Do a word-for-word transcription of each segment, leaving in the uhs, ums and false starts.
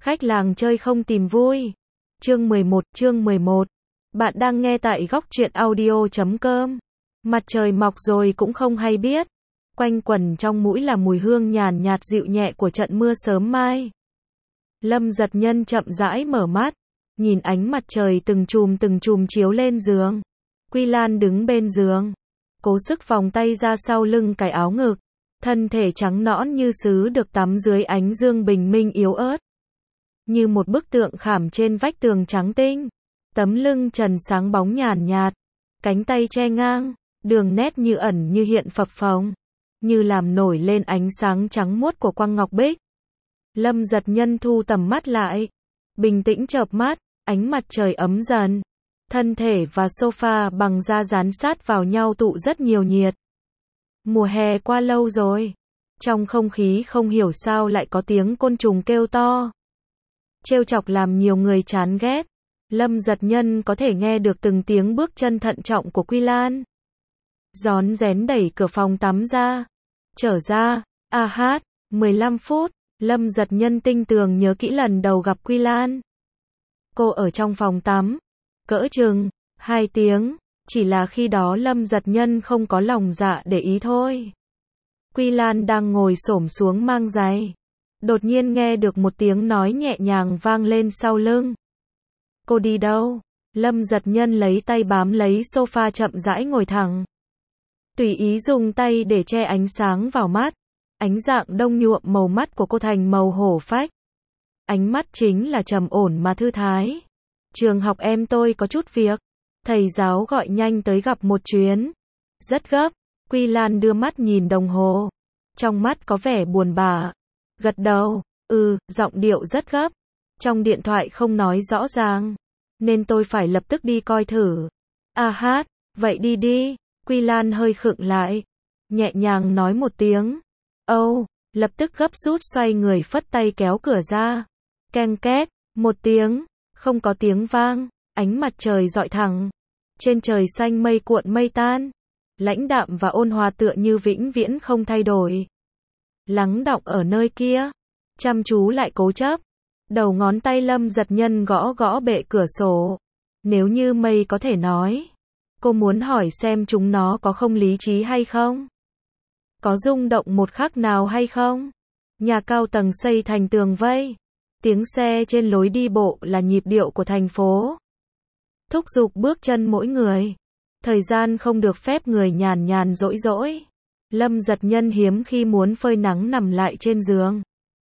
Khách làng chơi không tìm vui. Chương mười một, chương mười một. Bạn đang nghe tại góc truyện audio chấm com. Mặt trời mọc rồi cũng không hay biết. Quanh quẩn trong mũi là mùi hương nhàn nhạt dịu nhẹ của trận mưa sớm mai. Lâm Dật Nhân chậm rãi mở mắt, nhìn ánh mặt trời từng chùm từng chùm chiếu lên giường. Quy Lan đứng bên giường, cố sức vòng tay ra sau lưng cài áo ngực, thân thể trắng nõn như sứ được tắm dưới ánh dương bình minh yếu ớt. Như một bức tượng khảm trên vách tường trắng tinh, tấm lưng trần sáng bóng nhàn nhạt, cánh tay che ngang, đường nét như ẩn như hiện phập phồng, như làm nổi lên ánh sáng trắng muốt của quang ngọc bích. Lâm Dật Nhân thu tầm mắt lại, bình tĩnh chợp mắt, ánh mặt trời ấm dần, thân thể và sofa bằng da dán sát vào nhau tụ rất nhiều nhiệt. Mùa hè qua lâu rồi, trong không khí không hiểu sao lại có tiếng côn trùng kêu to. Trêu chọc làm nhiều người chán ghét. Lâm Dật Nhân có thể nghe được từng tiếng bước chân thận trọng của Quy Lan. Rón rén đẩy cửa phòng tắm ra. Trở ra, a hát, mười lăm phút, Lâm Dật Nhân tinh tường nhớ kỹ lần đầu gặp Quy Lan. Cô ở trong phòng tắm, cỡ chừng, hai tiếng, chỉ là khi đó Lâm Dật Nhân không có lòng dạ để ý thôi. Quy Lan đang ngồi xổm xuống mang giày. Đột nhiên nghe được một tiếng nói nhẹ nhàng vang lên sau lưng. Cô đi đâu? Lâm Dật Nhân lấy tay bám lấy sofa chậm rãi ngồi thẳng. Tùy ý dùng tay để che ánh sáng vào mắt. Ánh dạng đông nhuộm màu mắt của cô thành màu hổ phách. Ánh mắt chính là trầm ổn mà thư thái. Trường học em tôi có chút việc. Thầy giáo gọi nhanh tới gặp một chuyến. Rất gấp. Quy Lan đưa mắt nhìn đồng hồ. Trong mắt có vẻ buồn bã. Gật đầu, ừ, giọng điệu rất gấp. Trong điện thoại không nói rõ ràng, nên tôi phải lập tức đi coi thử. A hát, vậy đi đi. Quy Lan hơi khựng lại, nhẹ nhàng nói một tiếng. Âu, oh, lập tức gấp rút xoay người phất tay kéo cửa ra. Keng két, một tiếng, không có tiếng vang, ánh mặt trời rọi thẳng. Trên trời xanh mây cuộn mây tan, lãnh đạm và ôn hòa tựa như vĩnh viễn không thay đổi. Lắng đọng ở nơi kia, chăm chú lại cố chấp. Đầu ngón tay Lâm Dật Nhân gõ gõ bệ cửa sổ. Nếu như mây có thể nói, cô muốn hỏi xem chúng nó có không lý trí hay không? Có rung động một khắc nào hay không? Nhà cao tầng xây thành tường vây. Tiếng xe trên lối đi bộ là nhịp điệu của thành phố. Thúc giục bước chân mỗi người. Thời gian không được phép người nhàn nhàn rỗi rỗi. Lâm Dật Nhân hiếm khi muốn phơi nắng nằm lại trên giường.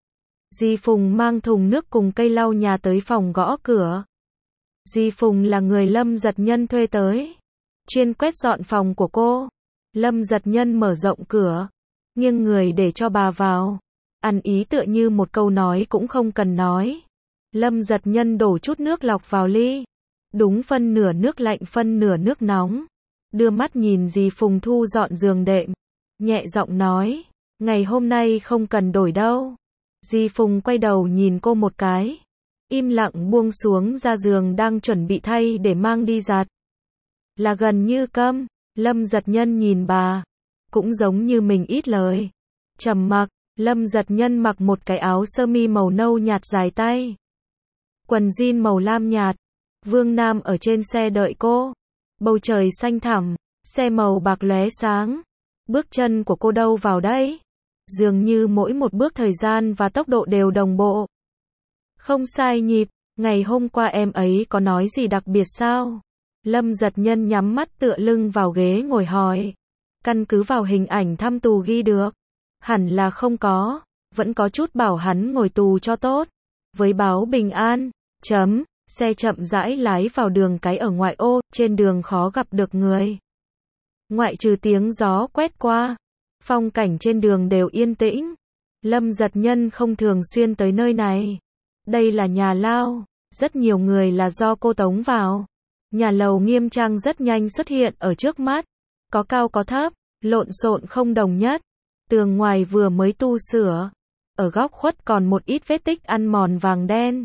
Di Phùng mang thùng nước cùng cây lau nhà tới phòng gõ cửa. Di Phùng là người Lâm Dật Nhân thuê tới, chuyên quét dọn phòng của cô. Lâm Dật Nhân mở rộng cửa, nghiêng người để cho bà vào. Ăn ý tựa như một câu nói cũng không cần nói. Lâm Dật Nhân đổ chút nước lọc vào ly. Đúng phân nửa nước lạnh phân nửa nước nóng. Đưa mắt nhìn Di Phùng thu dọn giường đệm. Nhẹ giọng nói, ngày hôm nay không cần đổi đâu. Di Phùng quay đầu nhìn cô một cái. Im lặng buông xuống ra giường đang chuẩn bị thay để mang đi giặt. Là gần như câm. Lâm Dật Nhân nhìn bà. Cũng giống như mình ít lời. Trầm mặc. Lâm Dật Nhân mặc một cái áo sơ mi màu nâu nhạt dài tay. Quần jean màu lam nhạt. Vương Nam ở trên xe đợi cô. Bầu trời xanh thẳm. Xe màu bạc lóe sáng. Bước chân của cô đâu vào đấy? Dường như mỗi một bước thời gian và tốc độ đều đồng bộ. Không sai nhịp. Ngày hôm qua em ấy có nói gì đặc biệt sao? Lâm Dật Nhân nhắm mắt tựa lưng vào ghế ngồi hỏi. Căn cứ vào hình ảnh thăm tù ghi được. Hẳn là không có. Vẫn có chút bảo hắn ngồi tù cho tốt. Với báo bình an. Chấm. Xe chậm rãi lái vào đường cái ở ngoại ô. Trên đường khó gặp được người. Ngoại trừ tiếng gió quét qua, phong cảnh trên đường đều yên tĩnh. Lâm Dật Nhân không thường xuyên tới nơi này. Đây là nhà lao, rất nhiều người là do cô tống vào. Nhà lầu nghiêm trang rất nhanh xuất hiện ở trước mắt. Có cao có thấp, lộn xộn không đồng nhất. Tường ngoài vừa mới tu sửa. Ở góc khuất còn một ít vết tích ăn mòn vàng đen.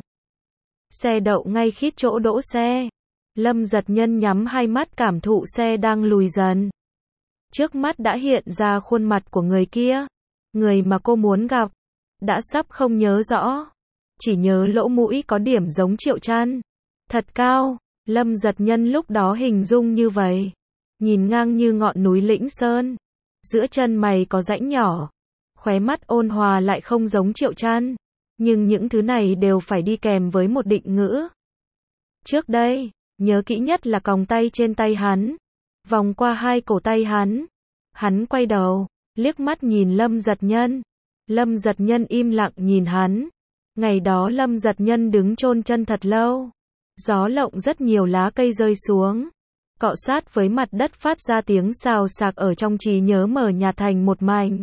Xe đậu ngay khít chỗ đỗ xe. Lâm Dật Nhân nhắm hai mắt cảm thụ xe đang lùi dần. Trước mắt đã hiện ra khuôn mặt của người kia. Người mà cô muốn gặp. Đã sắp không nhớ rõ. chỉ nhớ lỗ mũi có điểm giống Triệu Trăn. Thật cao, Lâm Giật Nhân lúc đó hình dung như vậy. Nhìn ngang như ngọn núi Lĩnh Sơn. Giữa chân mày có rãnh nhỏ. Khóe mắt ôn hòa lại không giống Triệu Trăn. Nhưng những thứ này đều phải đi kèm với một định ngữ. Trước đây, nhớ kỹ nhất là còng tay trên tay hắn. Vòng qua hai cổ tay hắn. Hắn quay đầu, liếc mắt nhìn Lâm Giật Nhân. Lâm Giật Nhân im lặng nhìn hắn. Ngày đó Lâm Giật Nhân đứng chôn chân thật lâu. Gió lộng rất nhiều lá cây rơi xuống. Cọ sát với mặt đất phát ra tiếng xào xạc ở trong trí nhớ mờ nhạt thành một mảnh.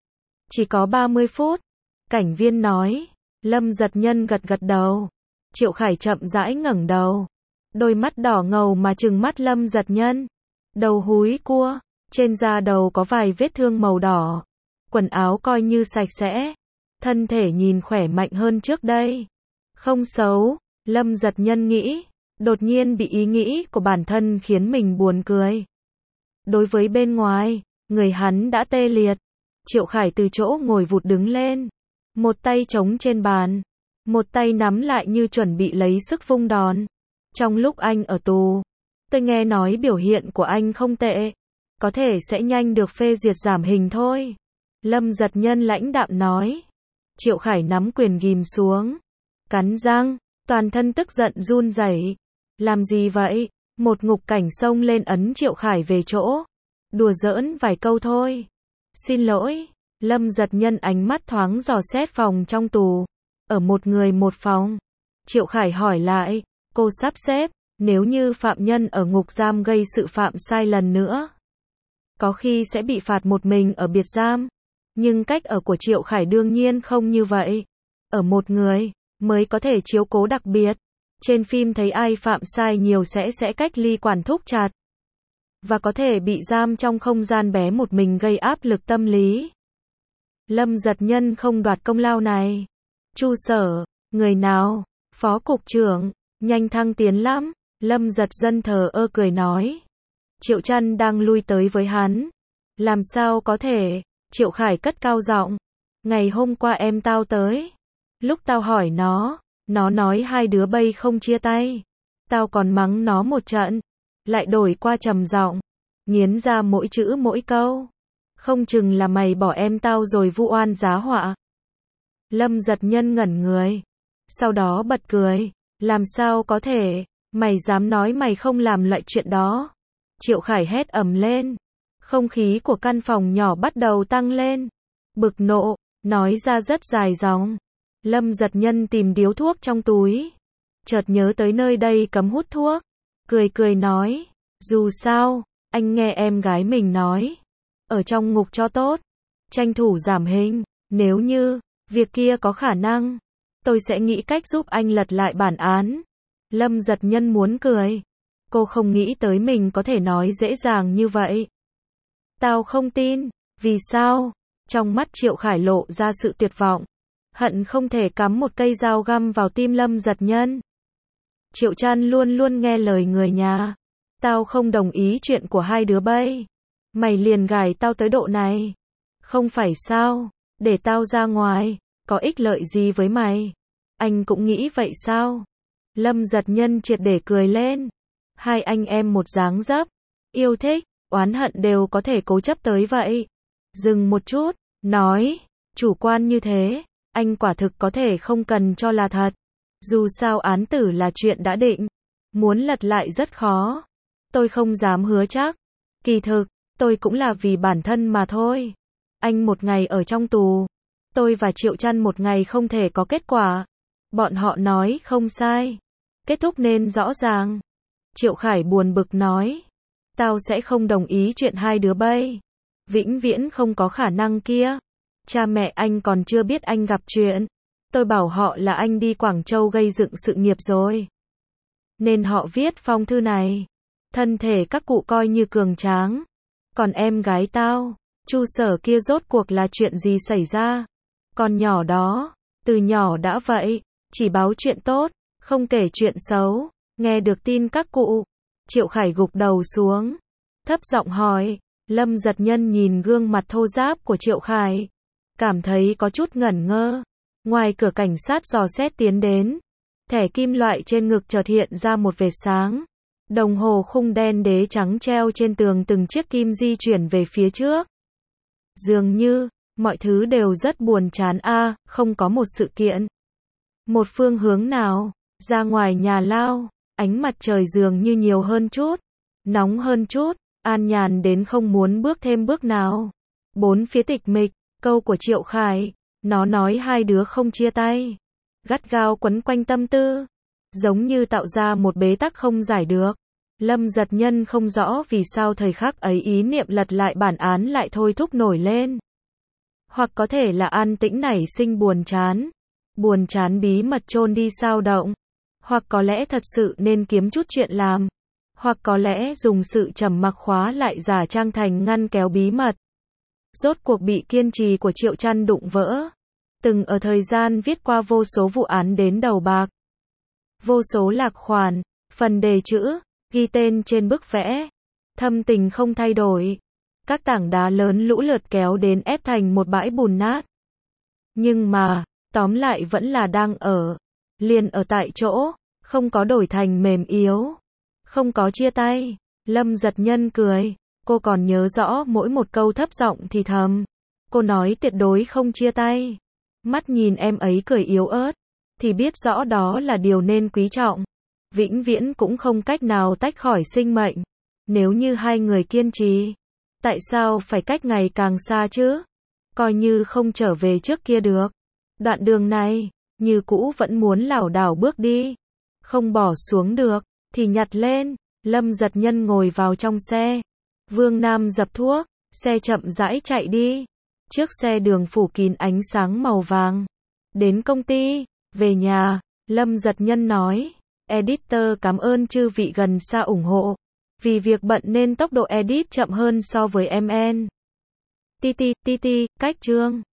Chỉ có ba mươi phút. Cảnh viên nói. Lâm Giật Nhân gật gật đầu. Triệu Khải chậm rãi ngẩng đầu. Đôi mắt đỏ ngầu mà trừng mắt Lâm Giật Nhân. Đầu húi cua. Trên da đầu có vài vết thương màu đỏ. Quần áo coi như sạch sẽ. Thân thể nhìn khỏe mạnh hơn trước đây. Không xấu, Lâm Giật Nhân nghĩ. Đột nhiên bị ý nghĩ của bản thân khiến mình buồn cười. Đối với bên ngoài, người hắn đã tê liệt. Triệu Khải từ chỗ ngồi vụt đứng lên. Một tay chống trên bàn. Một tay nắm lại như chuẩn bị lấy sức vung đòn. Trong lúc anh ở tù, tôi nghe nói biểu hiện của anh không tệ. Có thể sẽ nhanh được phê duyệt giảm hình thôi. Lâm Giật Nhân lãnh đạm nói. Triệu Khải nắm quyền ghim xuống. Cắn răng, toàn thân tức giận run rẩy. Làm gì vậy? Một ngục cảnh xông lên ấn Triệu Khải về chỗ. Đùa giỡn vài câu thôi. Xin lỗi. Lâm Giật Nhân ánh mắt thoáng dò xét phòng trong tù. Ở một người một phòng. Triệu Khải hỏi lại. Cô sắp xếp, nếu như phạm nhân ở ngục giam gây sự phạm sai lần nữa. Có khi sẽ bị phạt một mình ở biệt giam. Nhưng cách ở của Triệu Khải đương nhiên không như vậy. Ở một người, mới có thể chiếu cố đặc biệt. Trên phim thấy ai phạm sai nhiều sẽ sẽ cách ly quản thúc chặt. Và có thể bị giam trong không gian bé một mình gây áp lực tâm lý. Lâm Giật Nhân không đoạt công lao này. Chu Sở, người nào? Phó cục trưởng, nhanh thăng tiến lắm. Lâm Giật Dân thờ ơ cười nói. Triệu Trăn đang lui tới với hắn. Làm sao có thể? Triệu Khải cất cao giọng. Ngày hôm qua em tao tới. Lúc tao hỏi nó, nó nói hai đứa bay không chia tay. Tao còn mắng nó một trận. Lại đổi qua trầm giọng. Nghiến ra mỗi chữ mỗi câu. Không chừng là mày bỏ em tao rồi vu oan giá họa. Lâm Giật Nhân ngẩn người. Sau đó bật cười. Làm sao có thể? Mày dám nói mày không làm loại chuyện đó. Triệu Khải hét ầm lên. Không khí của căn phòng nhỏ bắt đầu tăng lên. Bực nộ, nói ra rất dài dòng. Lâm Giật Nhân tìm điếu thuốc trong túi. Chợt nhớ tới nơi đây cấm hút thuốc. Cười cười nói. Dù sao, anh nghe em gái mình nói. Ở trong ngục cho tốt. Tranh thủ giảm hình. Nếu như, việc kia có khả năng. Tôi sẽ nghĩ cách giúp anh lật lại bản án. Lâm Giật Nhân muốn cười. Cô không nghĩ tới mình có thể nói dễ dàng như vậy. Tao không tin. Vì sao? Trong mắt Triệu Khải lộ ra sự tuyệt vọng. Hận không thể cắm một cây dao găm vào tim Lâm Giật Nhân. Triệu Trăn luôn luôn nghe lời người nhà. Tao không đồng ý chuyện của hai đứa bay. Mày liền gài tao tới độ này. Không phải sao? Để tao ra ngoài. Có ích lợi gì với mày? Anh cũng nghĩ vậy sao? Lâm Giật Nhân triệt để cười lên. Hai anh em một dáng dấp. Yêu thích, oán hận đều có thể cố chấp tới vậy. Dừng một chút, nói. Chủ quan như thế, anh quả thực có thể không cần cho là thật. Dù sao án tử là chuyện đã định. Muốn lật lại rất khó. Tôi không dám hứa chắc. Kỳ thực, tôi cũng là vì bản thân mà thôi. Anh một ngày ở trong tù. Tôi và Triệu Trăn một ngày không thể có kết quả. Bọn họ nói không sai. Kết thúc nên rõ ràng. Triệu Khải buồn bực nói. Tao sẽ không đồng ý chuyện hai đứa bay. Vĩnh viễn không có khả năng kia. Cha mẹ anh còn chưa biết anh gặp chuyện. Tôi bảo họ là anh đi Quảng Châu gây dựng sự nghiệp rồi. Nên họ viết phong thư này. Thân thể các cụ coi như cường tráng. Còn em gái tao, Chu Sở kia rốt cuộc là chuyện gì xảy ra? Con nhỏ đó, từ nhỏ đã vậy, chỉ báo chuyện tốt, không kể chuyện xấu. Nghe được tin các cụ, Triệu Khải gục đầu xuống, thấp giọng hỏi. Lâm Giật Nhân nhìn gương mặt thô ráp của Triệu Khải, cảm thấy có chút ngẩn ngơ. Ngoài cửa cảnh sát dò xét tiến đến. Thẻ kim loại trên ngực chợt hiện ra một vệt sáng. Đồng hồ khung đen đế trắng treo trên tường từng chiếc kim di chuyển về phía trước. Dường như, mọi thứ đều rất buồn chán a, không có một sự kiện. Một phương hướng nào, ra ngoài nhà lao, ánh mặt trời dường như nhiều hơn chút, nóng hơn chút, an nhàn đến không muốn bước thêm bước nào. Bốn phía tịch mịch, câu của Triệu Khải, nó nói hai đứa không chia tay. Gắt gao quấn quanh tâm tư, giống như tạo ra một bế tắc không giải được. Lâm Giật Nhân không rõ vì sao thời khắc ấy ý niệm lật lại bản án lại thôi thúc nổi lên. Hoặc có thể là an tĩnh nảy sinh buồn chán. Buồn chán bí mật chôn đi sao động. Hoặc có lẽ thật sự nên kiếm chút chuyện làm. Hoặc có lẽ dùng sự trầm mặc khóa lại giả trang thành ngăn kéo bí mật. Rốt cuộc bị kiên trì của Triệu Trăn đụng vỡ. Từng ở thời gian viết qua vô số vụ án đến đầu bạc. Vô số lạc khoản, phần đề chữ, ghi tên trên bức vẽ. Thâm tình không thay đổi. Các tảng đá lớn lũ lượt kéo đến ép thành một bãi bùn nát. Nhưng mà, tóm lại vẫn là đang ở. Liền ở tại chỗ, không có đổi thành mềm yếu. Không có chia tay. Lâm Giật Nhân cười. Cô còn nhớ rõ mỗi một câu thấp giọng thì thầm. Cô nói tuyệt đối không chia tay. Mắt nhìn em ấy cười yếu ớt, thì biết rõ đó là điều nên quý trọng. Vĩnh viễn cũng không cách nào tách khỏi sinh mệnh. Nếu như hai người kiên trì, tại sao phải cách ngày càng xa chứ? Coi như không trở về trước kia được. Đoạn đường này, như cũ vẫn muốn lảo đảo bước đi. Không bỏ xuống được, thì nhặt lên. Lâm Giật Nhân ngồi vào trong xe. Vương Nam dập thuốc, xe chậm rãi chạy đi. Trước xe đường phủ kín ánh sáng màu vàng. Đến công ty, về nhà, Lâm Giật Nhân nói. Editor cảm ơn chư vị gần xa ủng hộ. Vì việc bận nên tốc độ edit chậm hơn so với em en. Ti ti, ti ti, cách chương.